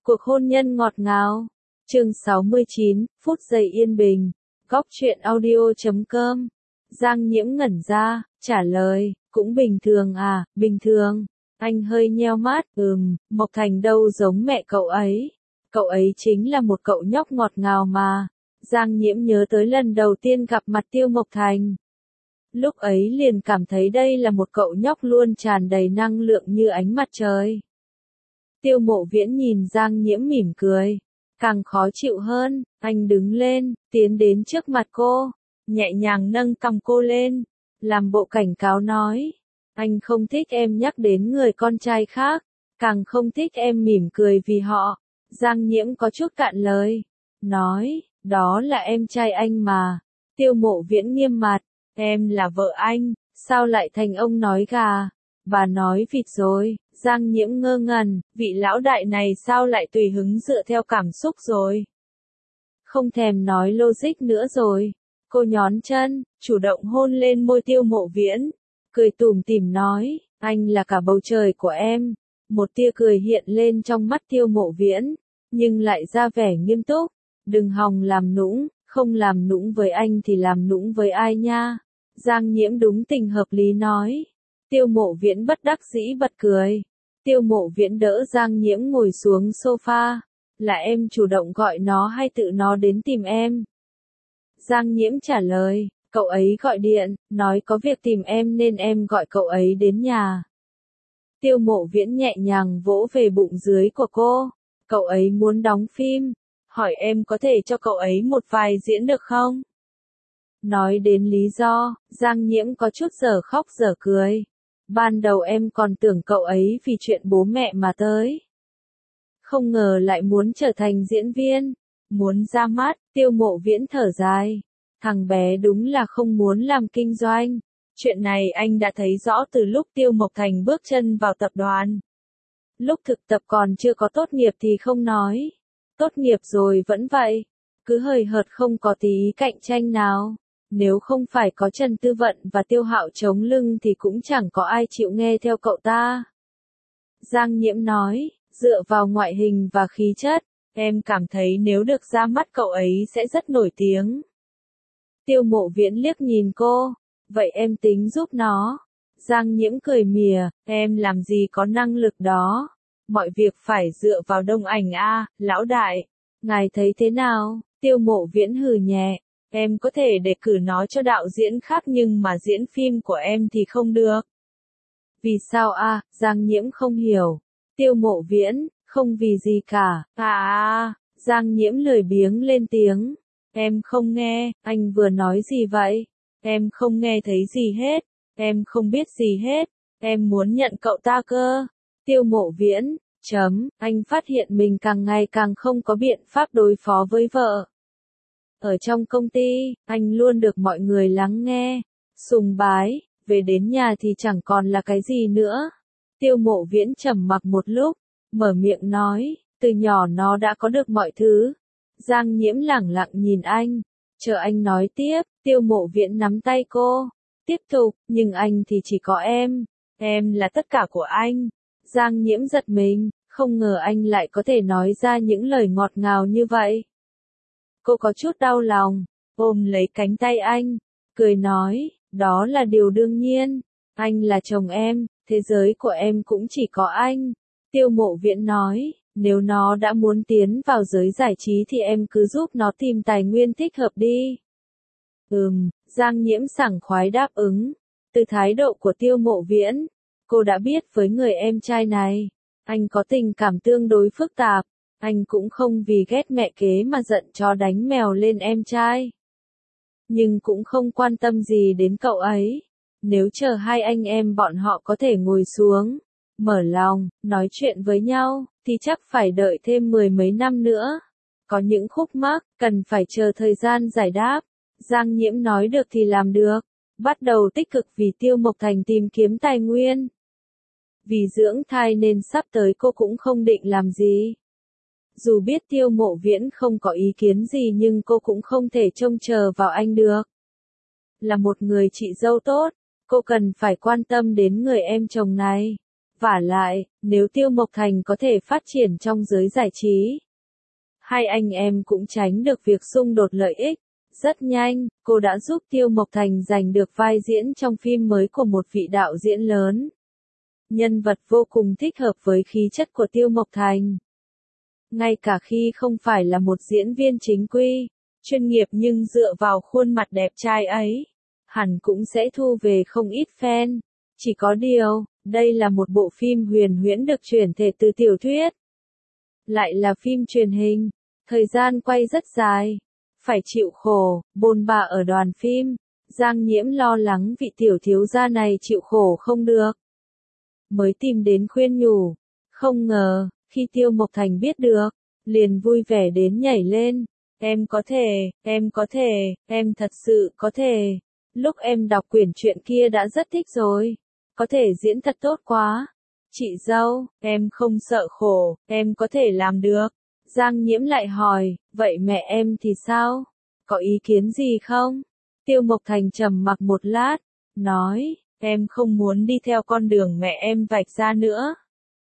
Cuộc hôn nhân ngọt ngào. Chương 69, phút giây yên bình. Góc truyện audio.com. Giang Nhiễm ngẩn ra, trả lời, cũng bình thường à, bình thường. Anh hơi nheo mắt, Mộc Thành đâu giống mẹ cậu ấy. Cậu ấy chính là một cậu nhóc ngọt ngào mà. Giang Nhiễm nhớ tới lần đầu tiên gặp mặt Tiêu Mộc Thành. Lúc ấy liền cảm thấy đây là một cậu nhóc luôn tràn đầy năng lượng như ánh mặt trời. Tiêu Mộ Viễn nhìn Giang Nhiễm mỉm cười. Càng khó chịu hơn, anh đứng lên, tiến đến trước mặt cô, nhẹ nhàng nâng cằm cô lên, làm bộ cảnh cáo nói. Anh không thích em nhắc đến người con trai khác, càng không thích em mỉm cười vì họ. Giang Nhiễm có chút cạn lời, nói, đó là em trai anh mà. Tiêu Mộ Viễn nghiêm mặt, em là vợ anh, sao lại thành ông nói gà, bà nói vịt rồi. Giang Nhiễm ngơ ngẩn, vị lão đại này sao lại tùy hứng dựa theo cảm xúc rồi. Không thèm nói logic nữa rồi. Cô nhón chân, chủ động hôn lên môi Tiêu Mộ Viễn, cười tủm tỉm nói, anh là cả bầu trời của em. Một tia cười hiện lên trong mắt Tiêu Mộ Viễn, nhưng lại ra vẻ nghiêm túc. Đừng hòng làm nũng, không làm nũng với anh thì làm nũng với ai nha. Giang Nhiễm đúng tình hợp lý nói. Tiêu Mộ Viễn bất đắc dĩ bật cười. Tiêu Mộ Viễn đỡ Giang Nhiễm ngồi xuống sofa. Là em chủ động gọi nó hay tự nó đến tìm em? Giang Nhiễm trả lời, cậu ấy gọi điện, nói có việc tìm em nên em gọi cậu ấy đến nhà. Tiêu Mộ Viễn nhẹ nhàng vỗ về bụng dưới của cô. Cậu ấy muốn đóng phim. Hỏi em có thể cho cậu ấy một vài diễn được không? Nói đến lý do, Giang Nhiễm có chút dở khóc dở cười. Ban đầu em còn tưởng cậu ấy vì chuyện bố mẹ mà tới. Không ngờ lại muốn trở thành diễn viên. Muốn ra mắt. Tiêu Mộ Viễn thở dài. Thằng bé đúng là không muốn làm kinh doanh. Chuyện này anh đã thấy rõ từ lúc Tiêu Mộc Thành bước chân vào tập đoàn. Lúc thực tập còn chưa có tốt nghiệp thì không nói. Tốt nghiệp rồi vẫn vậy. Cứ hời hợt không có tí cạnh tranh nào. Nếu không phải có Trần Tư Vận và Tiêu Hạo chống lưng thì cũng chẳng có ai chịu nghe theo cậu ta. Giang Nhiễm nói, dựa vào ngoại hình và khí chất, em cảm thấy nếu được ra mắt cậu ấy sẽ rất nổi tiếng. Tiêu Mộ Viễn liếc nhìn cô, vậy em tính giúp nó. Giang Nhiễm cười mỉa, em làm gì có năng lực đó. Mọi việc phải dựa vào đông ảnh a, lão đại. Ngài thấy thế nào? Tiêu Mộ Viễn hừ nhẹ. Em có thể đề cử nó cho đạo diễn khác nhưng mà diễn phim của em thì không được. Vì sao a? Giang Nhiễm không hiểu. Tiêu Mộ Viễn, không vì gì cả. Giang Nhiễm lười biếng lên tiếng. Em không nghe, anh vừa nói gì vậy? Em không nghe thấy gì hết. Em không biết gì hết. Em muốn nhận cậu ta cơ. Tiêu Mộ Viễn, anh phát hiện mình càng ngày càng không có biện pháp đối phó với vợ. Ở trong công ty, anh luôn được mọi người lắng nghe, sùng bái, về đến nhà thì chẳng còn là cái gì nữa. Tiêu Mộ Viễn trầm mặc một lúc, mở miệng nói, từ nhỏ nó đã có được mọi thứ. Giang Nhiễm lẳng lặng nhìn anh, chờ anh nói tiếp. Tiêu Mộ Viễn nắm tay cô, tiếp tục, nhưng anh thì chỉ có em là tất cả của anh. Giang Nhiễm giật mình, không ngờ anh lại có thể nói ra những lời ngọt ngào như vậy. Cô có chút đau lòng, ôm lấy cánh tay anh, cười nói, đó là điều đương nhiên, anh là chồng em, thế giới của em cũng chỉ có anh. Tiêu Mộ Viễn nói, nếu nó đã muốn tiến vào giới giải trí thì em cứ giúp nó tìm tài nguyên thích hợp đi. Giang Nhiễm sảng khoái đáp ứng. Từ thái độ của Tiêu Mộ Viễn, cô đã biết với người em trai này, anh có tình cảm tương đối phức tạp. Anh cũng không vì ghét mẹ kế mà giận chó đánh mèo lên em trai. Nhưng cũng không quan tâm gì đến cậu ấy. Nếu chờ hai anh em bọn họ có thể ngồi xuống, mở lòng, nói chuyện với nhau, thì chắc phải đợi thêm 10 mấy năm nữa. Có những khúc mắc, cần phải chờ thời gian giải đáp. Giang Nhiễm nói được thì làm được. Bắt đầu tích cực vì Tiêu Mộc Thành tìm kiếm tài nguyên. Vì dưỡng thai nên sắp tới cô cũng không định làm gì. Dù biết Tiêu Mộ Viễn không có ý kiến gì nhưng cô cũng không thể trông chờ vào anh được. Là một người chị dâu tốt, cô cần phải quan tâm đến người em chồng này. Vả lại, nếu Tiêu Mộc Thành có thể phát triển trong giới giải trí, hai anh em cũng tránh được việc xung đột lợi ích. Rất nhanh, cô đã giúp Tiêu Mộc Thành giành được vai diễn trong phim mới của một vị đạo diễn lớn. Nhân vật vô cùng thích hợp với khí chất của Tiêu Mộc Thành. Ngay cả khi không phải là một diễn viên chính quy, chuyên nghiệp nhưng dựa vào khuôn mặt đẹp trai ấy, hẳn cũng sẽ thu về không ít fan. Chỉ có điều, đây là một bộ phim huyền huyễn được chuyển thể từ tiểu thuyết. Lại là phim truyền hình, thời gian quay rất dài, phải chịu khổ, bôn ba ở đoàn phim. Giang Nhiễm lo lắng vị tiểu thiếu gia này chịu khổ không được, mới tìm đến khuyên nhủ. Không ngờ, khi Tiêu Mộc Thành biết được, liền vui vẻ đến nhảy lên. Em có thể, em thật sự có thể. Lúc em đọc quyển truyện kia đã rất thích rồi. Có thể diễn thật tốt quá. Chị dâu, em không sợ khổ, em có thể làm được. Giang Nhiễm lại hỏi, vậy mẹ em thì sao? Có ý kiến gì không? Tiêu Mộc Thành trầm mặc một lát, nói, em không muốn đi theo con đường mẹ em vạch ra nữa.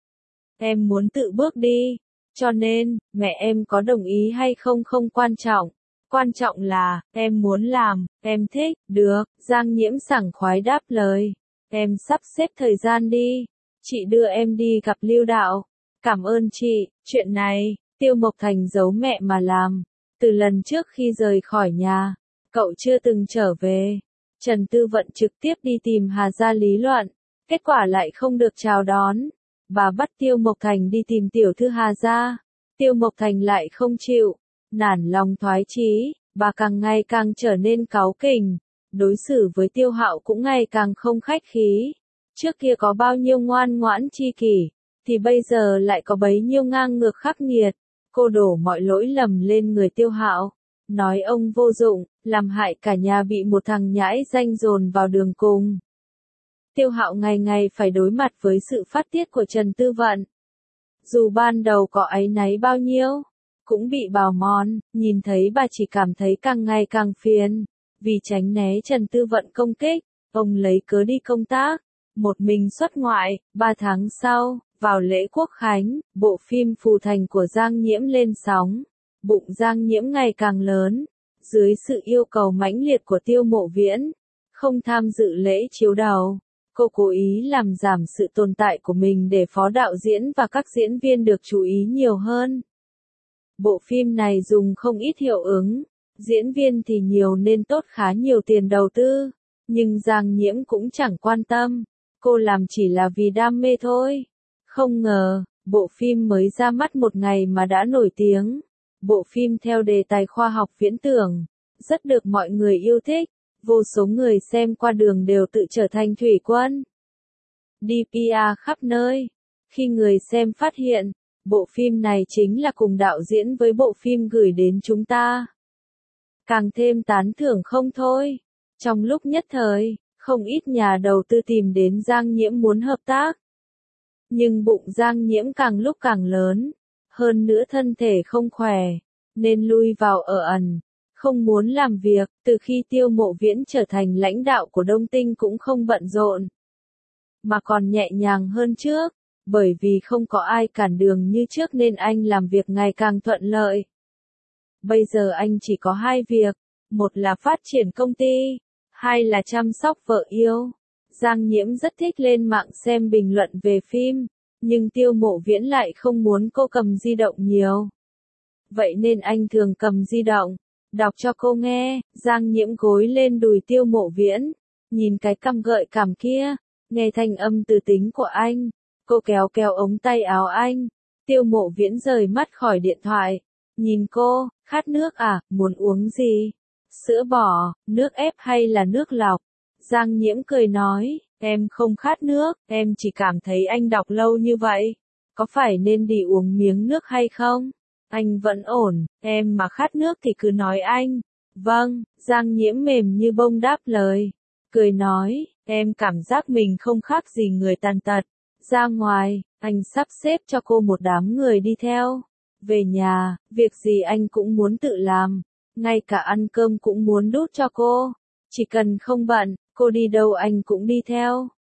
Em muốn tự bước đi, cho nên, mẹ em có đồng ý hay không không quan trọng. Quan trọng là, em muốn làm, em thích, được, Giang Nhiễm sảng khoái đáp lời. Em sắp xếp thời gian đi, chị đưa em đi gặp Lưu Đạo. Cảm ơn chị, chuyện này, Tiêu Mộc Thành giấu mẹ mà làm. Từ lần trước khi rời khỏi nhà, cậu chưa từng trở về. Trần Tư Vận trực tiếp đi tìm Hà Gia lý luận, kết quả lại không được chào đón. Bà bắt Tiêu Mộc Thành đi tìm tiểu thư Hà Gia. Tiêu Mộc Thành lại không chịu, nản lòng thoái chí, bà càng ngày càng trở nên cáu kỉnh. Đối xử với Tiêu Hạo cũng ngày càng không khách khí. Trước kia có bao nhiêu ngoan ngoãn chi kỷ, thì bây giờ lại có bấy nhiêu ngang ngược khắc nghiệt. Cô đổ mọi lỗi lầm lên người Tiêu Hạo, nói ông vô dụng, làm hại cả nhà bị một thằng nhãi danh dồn vào đường cùng. Tiêu Hạo ngày ngày phải đối mặt với sự phát tiết của Trần Tư Vận. Dù ban đầu có áy náy bao nhiêu, cũng bị bào mòn, nhìn thấy bà chỉ cảm thấy càng ngày càng phiền. Vì tránh né Trần Tư Vận công kích, ông lấy cớ đi công tác, một mình xuất ngoại. 3 tháng sau, vào lễ Quốc Khánh, bộ phim Phù Thành của Giang Nhiễm lên sóng. Bụng Giang Nhiễm ngày càng lớn, dưới sự yêu cầu mãnh liệt của Tiêu Mộ Viễn, không tham dự lễ chiếu đầu. Cô cố ý làm giảm sự tồn tại của mình để phó đạo diễn và các diễn viên được chú ý nhiều hơn. Bộ phim này dùng không ít hiệu ứng, diễn viên thì nhiều nên tốt khá nhiều tiền đầu tư, nhưng Giang Nhiễm cũng chẳng quan tâm, cô làm chỉ là vì đam mê thôi. Không ngờ, bộ phim mới ra mắt một ngày mà đã nổi tiếng. Bộ phim theo đề tài khoa học viễn tưởng, rất được mọi người yêu thích. Vô số người xem qua đường đều tự trở thành thủy quân, đi PR khắp nơi. Khi người xem phát hiện, bộ phim này chính là cùng đạo diễn với bộ phim gửi đến chúng ta, càng thêm tán thưởng không thôi. Trong lúc nhất thời, không ít nhà đầu tư tìm đến Giang Nhiễm muốn hợp tác. Nhưng bụng Giang Nhiễm càng lúc càng lớn, hơn nữa thân thể không khỏe, nên lui vào ở ẩn. Không muốn làm việc, từ khi Tiêu Mộ Viễn trở thành lãnh đạo của Đông Tinh cũng không bận rộn, mà còn nhẹ nhàng hơn trước, bởi vì không có ai cản đường như trước nên anh làm việc ngày càng thuận lợi. Bây giờ anh chỉ có 2 việc, một là phát triển công ty, 2 là chăm sóc vợ yêu. Giang Nhiễm rất thích lên mạng xem bình luận về phim, nhưng Tiêu Mộ Viễn lại không muốn cô cầm di động nhiều. Vậy nên anh thường cầm di động, đọc cho cô nghe. Giang Nhiễm gối lên đùi Tiêu Mộ Viễn, nhìn cái cằm gợi cảm kia, nghe thanh âm từ tính của anh. Cô kéo kéo ống tay áo anh. Tiêu Mộ Viễn rời mắt khỏi điện thoại, nhìn cô, khát nước à, muốn uống gì? Sữa bò, nước ép hay là nước lọc? Giang Nhiễm cười nói, em không khát nước, em chỉ cảm thấy anh đọc lâu như vậy, có phải nên đi uống miếng nước hay không? Anh vẫn ổn, em mà khát nước thì cứ nói anh. Vâng, Giang Nhiễm mềm như bông đáp lời, cười nói, em cảm giác mình không khác gì người tàn tật. Ra ngoài, anh sắp xếp cho cô một đám người đi theo. Về nhà, việc gì anh cũng muốn tự làm, ngay cả ăn cơm cũng muốn đút cho cô. Chỉ cần không bận, cô đi đâu anh cũng đi theo.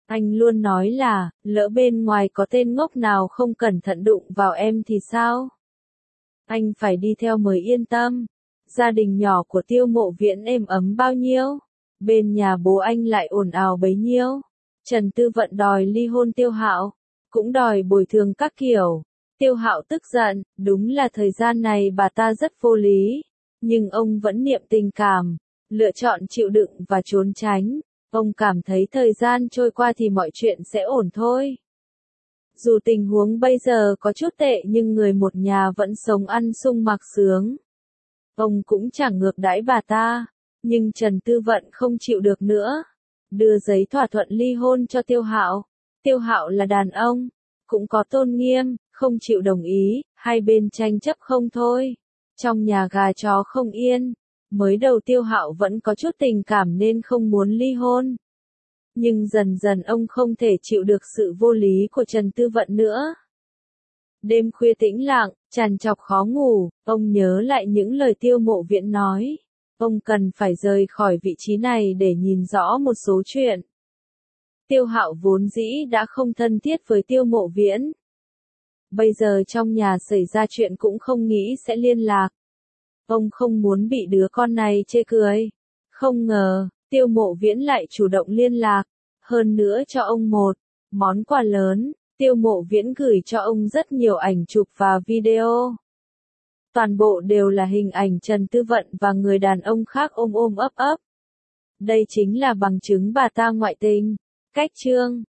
Anh luôn nói là, lỡ bên ngoài có tên ngốc nào không cẩn thận đụng vào em thì sao? Anh phải đi theo mới yên tâm. Gia đình nhỏ của Tiêu Mộ Viễn êm ấm bao nhiêu? Bên nhà bố anh lại ồn ào bấy nhiêu? Trần Tư Vận đòi ly hôn Tiêu Hạo, cũng đòi bồi thường các kiểu. Tiêu Hạo tức giận, đúng là thời gian này bà ta rất vô lý, nhưng ông vẫn niệm tình cảm, lựa chọn chịu đựng và trốn tránh. Ông cảm thấy thời gian trôi qua thì mọi chuyện sẽ ổn thôi. Dù tình huống bây giờ có chút tệ nhưng người một nhà vẫn sống ăn sung mặc sướng. Ông cũng chẳng ngược đãi bà ta, nhưng Trần Tư Vận không chịu được nữa. Đưa giấy thỏa thuận ly hôn cho Tiêu Hạo. Tiêu Hạo là đàn ông, cũng có tôn nghiêm, không chịu đồng ý, hai bên tranh chấp không thôi. Trong nhà gà chó không yên, mới đầu Tiêu Hạo vẫn có chút tình cảm nên không muốn ly hôn. Nhưng dần dần ông không thể chịu được sự vô lý của Trần Tư Vận nữa. Đêm khuya tĩnh lặng, trằn trọc khó ngủ, ông nhớ lại những lời Tiêu Mộ Viễn nói. Ông cần phải rời khỏi vị trí này để nhìn rõ một số chuyện. Tiêu Hạo vốn dĩ đã không thân thiết với Tiêu Mộ Viễn. Bây giờ trong nhà xảy ra chuyện cũng không nghĩ sẽ liên lạc. Ông không muốn bị đứa con này chê cười. Không ngờ, Tiêu Mộ Viễn lại chủ động liên lạc. Hơn nữa cho ông một món quà lớn. Tiêu Mộ Viễn gửi cho ông rất nhiều ảnh chụp và video. Toàn bộ đều là hình ảnh Trần Tư Vận và người đàn ông khác ôm ôm ấp ấp. Đây chính là bằng chứng bà ta ngoại tình. Cách chương